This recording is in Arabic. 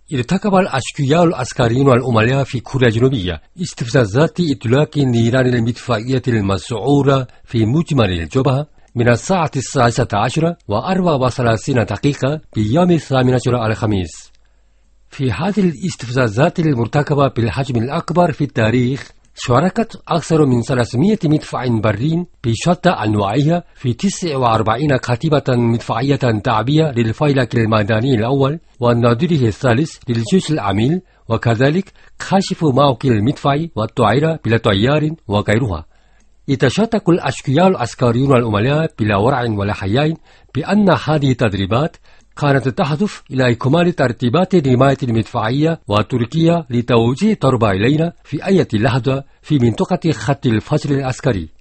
ارتكب الأشقياء العسكريون والأملاء في كوريا الجنوبية استفزازات إطلاق النيران المدفعية المسعورة في مجمل الجبهة من الساعة 11:34 بيوم 18 الخميس. في هذه الاستفزازات المرتكبة بالحجم الأكبر في التاريخ شاركت أكثر من 300 مدفع بري بشتى أنواعها في 49 كتيبة مدفعية تعبية للفيلق الميداني الأول والنادره الثالث للجيش العميل، وكذلك كشف موقع المدفع والطائرة بلا طيار وغيرها. يتشتك الأشقياء العسكريون والأملاء بلا ورع ولا حياء بأن هذه التدريبات كانت تهدف إلى إكمال ترتيبات الحماية المدفعية وتركيا لتوجيه ضربة إلينا في أي لحظة في منطقة خط الفصل العسكري.